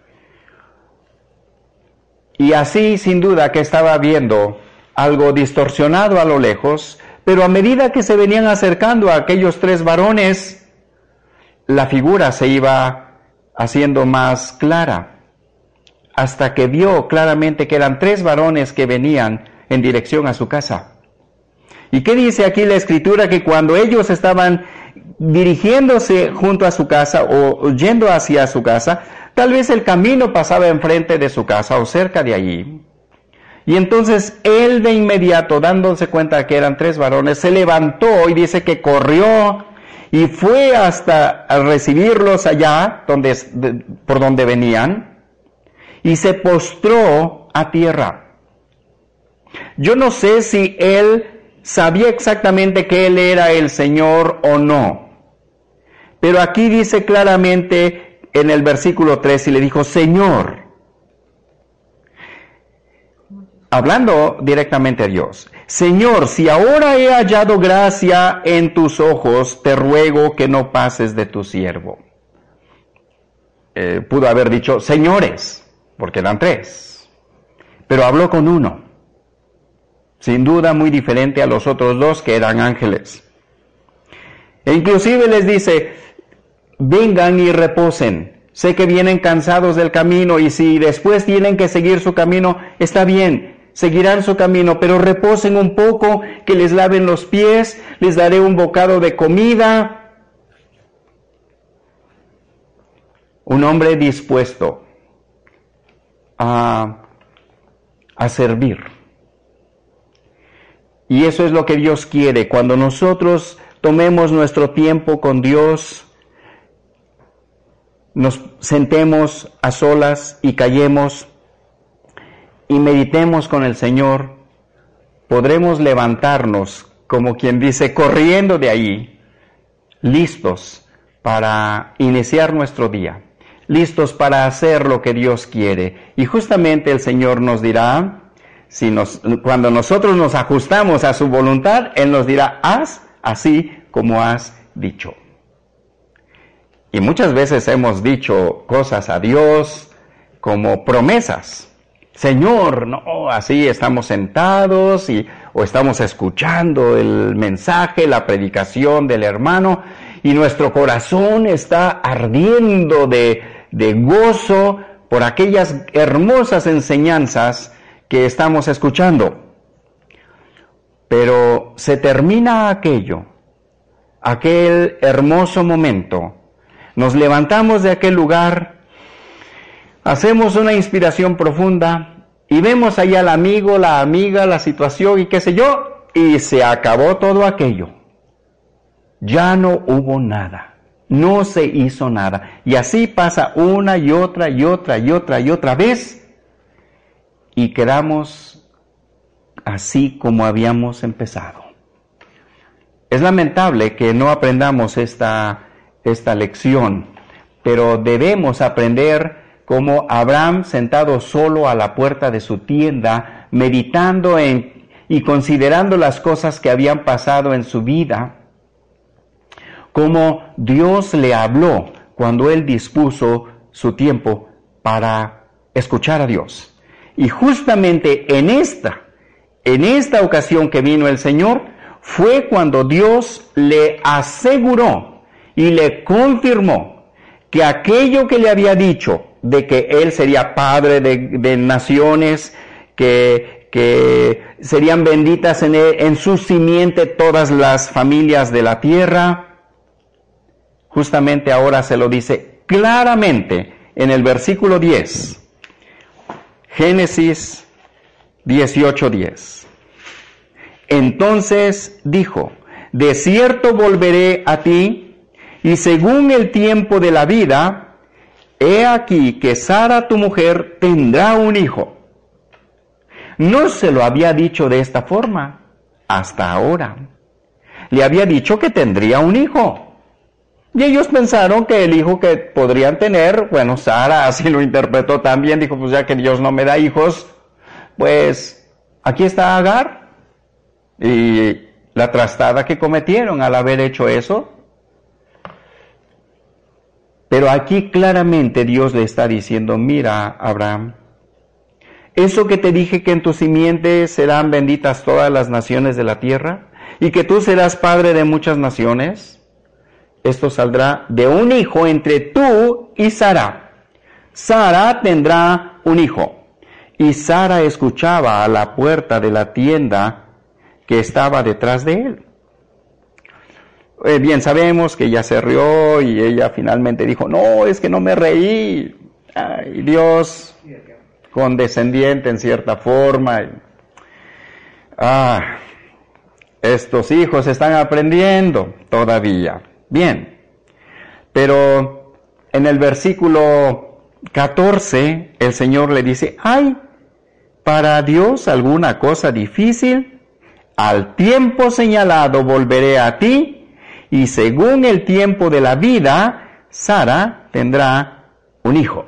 Y así, sin duda, que estaba viendo algo distorsionado a lo lejos, pero a medida que se venían acercando a aquellos tres varones, la figura se iba haciendo más clara, hasta que vio claramente que eran tres varones que venían en dirección a su casa. ¿Y qué dice aquí la Escritura? Que cuando ellos estaban dirigiéndose junto a su casa o yendo hacia su casa, tal vez el camino pasaba enfrente de su casa o cerca de allí. Y entonces él de inmediato, dándose cuenta que eran tres varones, se levantó y dice que corrió y fue hasta a recibirlos allá donde, por donde venían, y se postró a tierra. Yo no sé si él sabía exactamente que él era el Señor o no, pero aquí dice claramente en el versículo tres, y le dijo, Señor, hablando directamente a Dios, Señor, si ahora he hallado gracia en tus ojos, te ruego que no pases de tu siervo. Eh, pudo haber dicho, señores, porque eran tres, pero habló con uno, sin duda muy diferente a los otros dos que eran ángeles. E inclusive les dice, vengan y reposen. Sé que vienen cansados del camino, y si después tienen que seguir su camino, está bien. Seguirán su camino, pero reposen un poco, que les laven los pies, les daré un bocado de comida. Un hombre dispuesto a, a servir. Y eso es lo que Dios quiere. Cuando nosotros tomemos nuestro tiempo con Dios, nos sentemos a solas y callemos y meditemos con el Señor, podremos levantarnos, como quien dice, corriendo de ahí, listos para iniciar nuestro día, listos para hacer lo que Dios quiere. Y justamente el Señor nos dirá, si nos, cuando nosotros nos ajustamos a su voluntad, Él nos dirá, haz así como has dicho. Y muchas veces hemos dicho cosas a Dios, como promesas. Señor, no, así estamos sentados y, o estamos escuchando el mensaje, la predicación del hermano, y nuestro corazón está ardiendo de, de gozo por aquellas hermosas enseñanzas que estamos escuchando. Pero se termina aquello, aquel hermoso momento. Nos levantamos de aquel lugar, hacemos una inspiración profunda y vemos allá al amigo, la amiga, la situación y qué sé yo, y se acabó todo aquello. Ya no hubo nada, no se hizo nada. Y así pasa una y otra y otra y otra y otra vez y quedamos así como habíamos empezado. Es lamentable que no aprendamos esta, esta lección, pero debemos aprender como Abraham sentado solo a la puerta de su tienda, meditando en y considerando las cosas que habían pasado en su vida, como Dios le habló cuando él dispuso su tiempo para escuchar a Dios. Y justamente en esta, en esta ocasión que vino el Señor, fue cuando Dios le aseguró y le confirmó que aquello que le había dicho de que él sería padre de, de naciones, que, que serían benditas en, él, en su simiente todas las familias de la tierra, justamente ahora se lo dice claramente en el versículo diez. Génesis dieciocho diez. Entonces dijo, de cierto volveré a ti, y según el tiempo de la vida, he aquí que Sara tu mujer tendrá un hijo. No se lo había dicho de esta forma hasta ahora. Le había dicho que tendría un hijo. Y ellos pensaron que el hijo que podrían tener, bueno, Sara así lo interpretó también, dijo, pues ya que Dios no me da hijos, pues aquí está Agar. Y la trastada que cometieron al haber hecho eso. Pero aquí claramente Dios le está diciendo, mira, Abraham, eso que te dije que en tu simiente serán benditas todas las naciones de la tierra, y que tú serás padre de muchas naciones, esto saldrá de un hijo entre tú y Sara. Sara tendrá un hijo. Y Sara escuchaba a la puerta de la tienda que estaba detrás de él. Eh, bien, sabemos que ella se rió y ella finalmente dijo, no, es que no me reí. Ay, Dios, condescendiente en cierta forma. Ah, estos hijos están aprendiendo todavía. Bien, pero en el versículo catorce el Señor le dice, ¿hay para Dios alguna cosa difícil? Al tiempo señalado volveré a ti, y según el tiempo de la vida, Sara tendrá un hijo.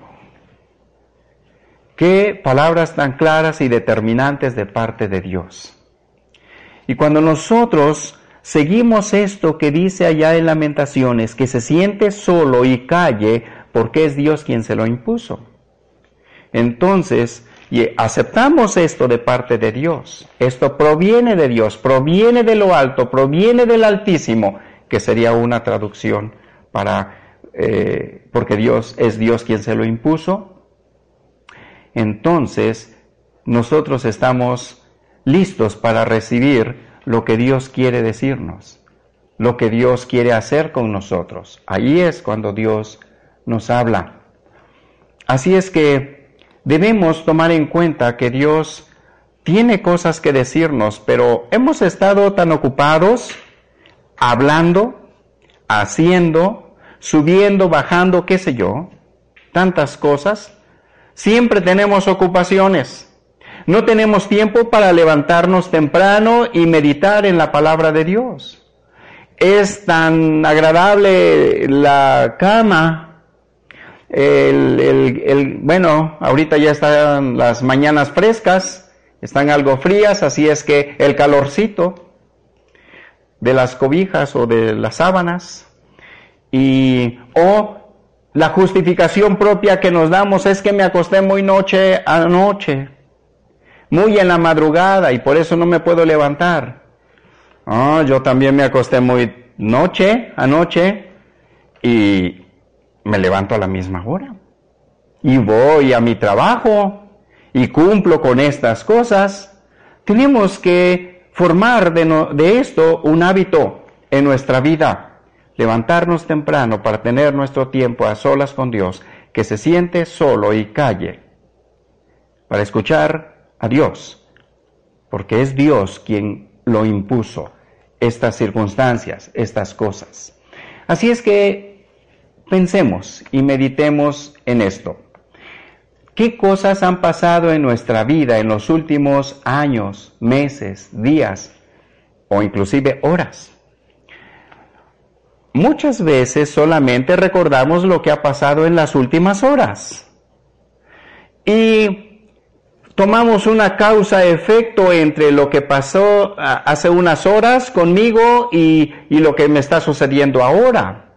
Qué palabras tan claras y determinantes de parte de Dios. Y cuando nosotros seguimos esto que dice allá en Lamentaciones, que se siente solo y calle porque es Dios quien se lo impuso, entonces y aceptamos esto de parte de Dios. Esto proviene de Dios, proviene de lo alto, proviene del Altísimo, que sería una traducción para, eh, porque Dios es Dios quien se lo impuso. Entonces, nosotros estamos listos para recibir lo que Dios quiere decirnos, lo que Dios quiere hacer con nosotros. Ahí es cuando Dios nos habla. Así es que debemos tomar en cuenta que Dios tiene cosas que decirnos, pero hemos estado tan ocupados hablando, haciendo, subiendo, bajando, qué sé yo, tantas cosas. Siempre tenemos ocupaciones. No tenemos tiempo para levantarnos temprano y meditar en la palabra de Dios. Es tan agradable la cama. El, el, el, bueno, ahorita ya están las mañanas frescas, están algo frías, así es que el calorcito de las cobijas o de las sábanas, y o La justificación propia que nos damos es que me acosté muy noche anoche, muy en la madrugada y por eso no me puedo levantar. Oh, yo también me acosté muy noche anoche y me levanto a la misma hora. Y voy a mi trabajo y cumplo con estas cosas. Tenemos que formar de, no, de esto un hábito en nuestra vida. Levantarnos temprano para tener nuestro tiempo a solas con Dios, que se siente solo y calle, para escuchar a Dios, porque es Dios quien lo impuso, estas circunstancias, estas cosas. Así es que pensemos y meditemos en esto. ¿Qué cosas han pasado en nuestra vida en los últimos años, meses, días o inclusive horas? Muchas veces solamente recordamos lo que ha pasado en las últimas horas y tomamos una causa-efecto entre lo que pasó hace unas horas conmigo y, y lo que me está sucediendo ahora.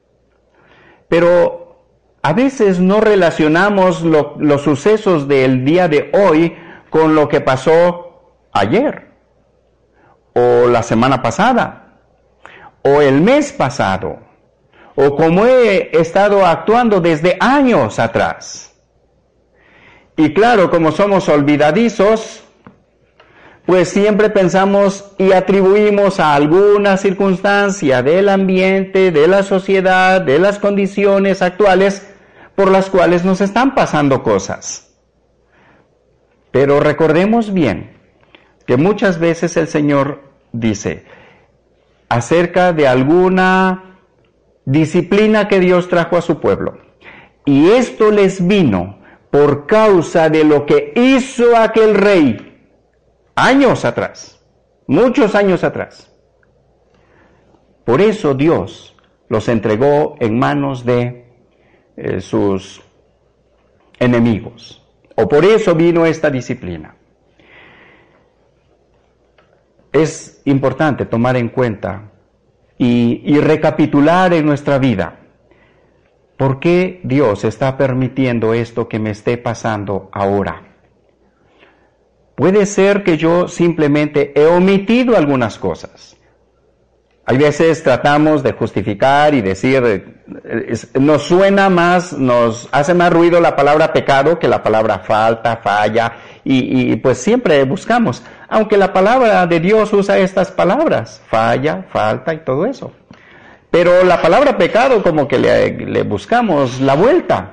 Pero a veces no relacionamos lo, los sucesos del día de hoy con lo que pasó ayer o la semana pasada, o el mes pasado, o como he estado actuando desde años atrás. Y claro, como somos olvidadizos, pues siempre pensamos y atribuimos a alguna circunstancia del ambiente, de la sociedad, de las condiciones actuales por las cuales nos están pasando cosas. Pero recordemos bien que muchas veces el Señor dice acerca de alguna disciplina que Dios trajo a su pueblo. Y esto les vino por causa de lo que hizo aquel rey años atrás, muchos años atrás. Por eso Dios los entregó en manos de eh, sus enemigos. O por eso vino esta disciplina. Es importante tomar en cuenta y, y recapitular en nuestra vida por qué Dios está permitiendo esto que me esté pasando ahora. Puede ser que yo simplemente he omitido algunas cosas. Hay veces tratamos de justificar y decir, nos suena más, nos hace más ruido la palabra pecado que la palabra falta, falla, y, y pues siempre buscamos, aunque la palabra de Dios usa estas palabras, falla, falta y todo eso. Pero la palabra pecado como que le, le buscamos la vuelta.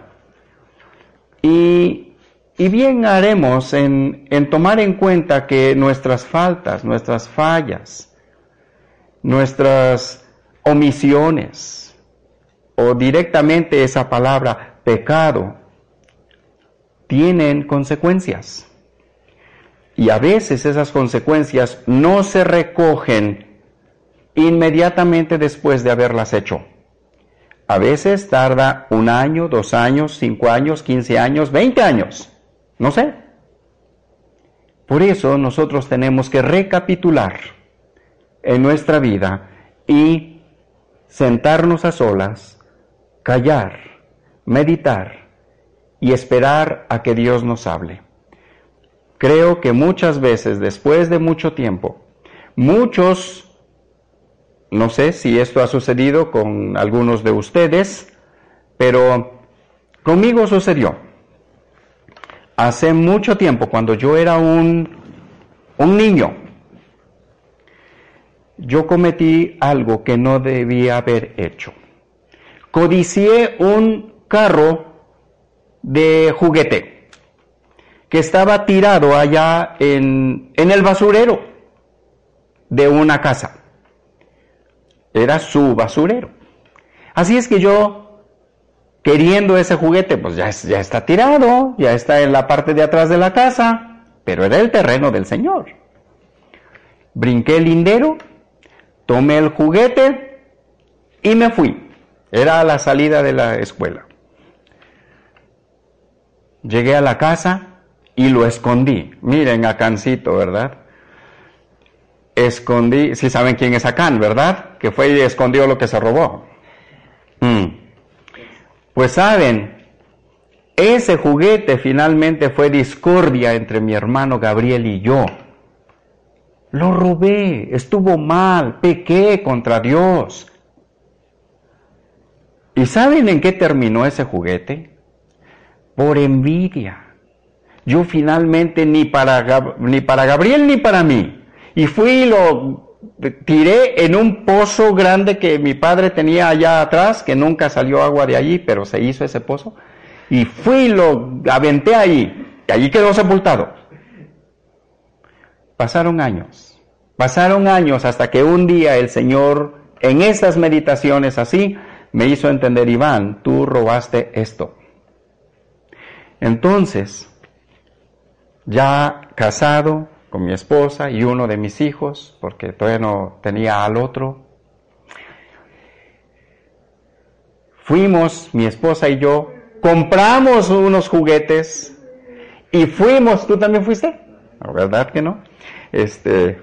Y, y bien haremos en, en tomar en cuenta que nuestras faltas, nuestras fallas, nuestras omisiones, o directamente esa palabra pecado, tienen consecuencias. Y a veces esas consecuencias no se recogen inmediatamente después de haberlas hecho. A veces tarda un año, dos años, cinco años, quince años, veinte años, no sé. Por eso nosotros tenemos que recapitular en nuestra vida y sentarnos a solas, callar, meditar y esperar a que Dios nos hable. Creo que muchas veces, después de mucho tiempo, muchos, no sé si esto ha sucedido con algunos de ustedes, pero conmigo sucedió. Hace mucho tiempo, cuando yo era un, un niño, yo cometí algo que no debía haber hecho. Codicié un carro de juguete que estaba tirado allá en, en el basurero de una casa. Era su basurero. Así es que yo, queriendo ese juguete, pues ya, ya está tirado, ya está en la parte de atrás de la casa, pero era el terreno del Señor. Brinqué el lindero, tomé el juguete y me fui. Era a la salida de la escuela. Llegué a la casa y lo escondí. Miren a Cancito, ¿verdad? Escondí, si saben quién es Acán, ¿verdad? Que fue y escondió lo que se robó. Mm. Pues saben, ese juguete finalmente fue discordia entre mi hermano Gabriel y yo. Lo robé, estuvo mal, pequé contra Dios. ¿Y saben en qué terminó ese juguete? Por envidia. Yo finalmente ni para, ni para Gabriel ni para mí. Y fui y lo tiré en un pozo grande que mi padre tenía allá atrás, que nunca salió agua de allí, pero se hizo ese pozo. Y fui y lo aventé allí, y allí quedó sepultado. Pasaron años, pasaron años hasta que un día el Señor, en esas meditaciones así, me hizo entender: Iván, tú robaste esto. Entonces, ya casado con mi esposa y uno de mis hijos, porque todavía no tenía al otro, fuimos, mi esposa y yo, compramos unos juguetes y fuimos. ¿Tú también fuiste? ¿La verdad que no? Este,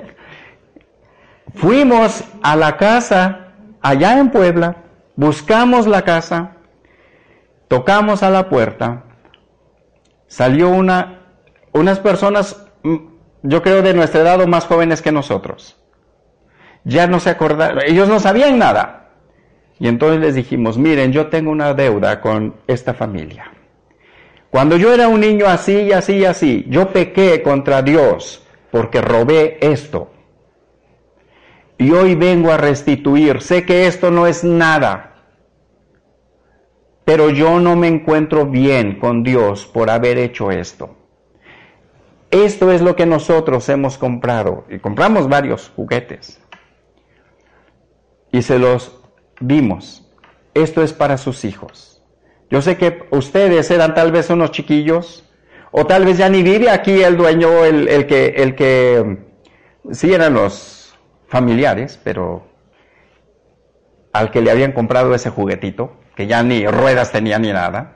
fuimos a la casa allá en Puebla, buscamos la casa, tocamos a la puerta, salió una, unas personas, yo creo de nuestra edad o más jóvenes que nosotros. Ya no se acordaban, ellos no sabían nada. Y entonces les dijimos: miren, yo tengo una deuda con esta familia. Cuando yo era un niño así y así y así, yo pequé contra Dios porque robé esto. Y hoy vengo a restituir. Sé que esto no es nada, pero yo no me encuentro bien con Dios por haber hecho esto. Esto es lo que nosotros hemos comprado. Y compramos varios juguetes. Y se los dimos. Esto es para sus hijos. Yo sé que ustedes eran tal vez unos chiquillos, o tal vez ya ni vive aquí el dueño, el, el que, el que, sí eran los familiares, pero al que le habían comprado ese juguetito, que ya ni ruedas tenía ni nada.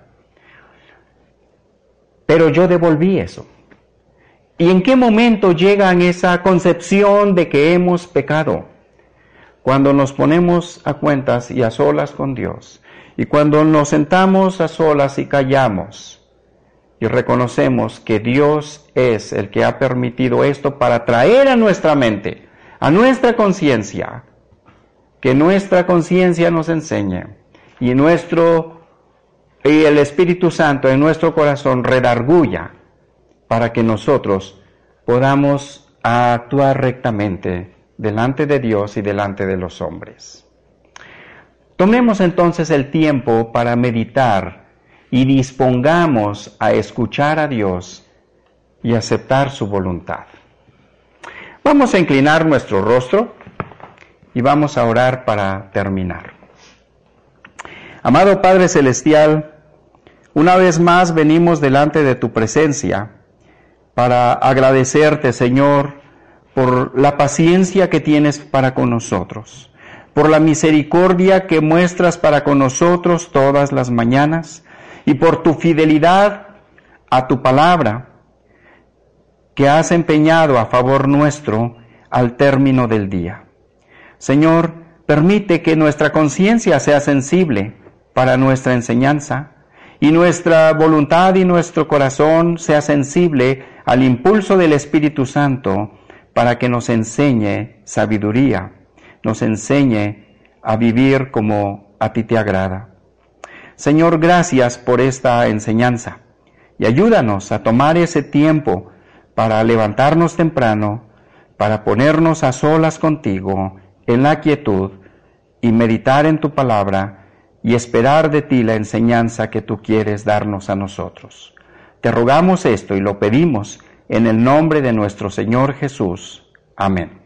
Pero yo devolví eso. ¿Y en qué momento llegan esa concepción de que hemos pecado? Cuando nos ponemos a cuentas y a solas con Dios, y cuando nos sentamos a solas y callamos, y reconocemos que Dios es el que ha permitido esto para traer a nuestra mente, a nuestra conciencia, que nuestra conciencia nos enseñe, y nuestro, y el Espíritu Santo en nuestro corazón redarguya, para que nosotros podamos actuar rectamente delante de Dios y delante de los hombres. Tomemos entonces el tiempo para meditar y dispongamos a escuchar a Dios y aceptar su voluntad. Vamos a inclinar nuestro rostro y vamos a orar para terminar. Amado Padre Celestial, una vez más venimos delante de tu presencia para agradecerte, Señor, por la paciencia que tienes para con nosotros, por la misericordia que muestras para con nosotros todas las mañanas, y por tu fidelidad a tu palabra, que has empeñado a favor nuestro al término del día. Señor, permite que nuestra conciencia sea sensible para nuestra enseñanza, y nuestra voluntad y nuestro corazón sea sensible al impulso del Espíritu Santo, para que nos enseñe sabiduría, nos enseñe a vivir como a ti te agrada. Señor, gracias por esta enseñanza y ayúdanos a tomar ese tiempo para levantarnos temprano, para ponernos a solas contigo en la quietud y meditar en tu palabra y esperar de ti la enseñanza que tú quieres darnos a nosotros. Te rogamos esto y lo pedimos en el nombre de nuestro Señor Jesús. Amén.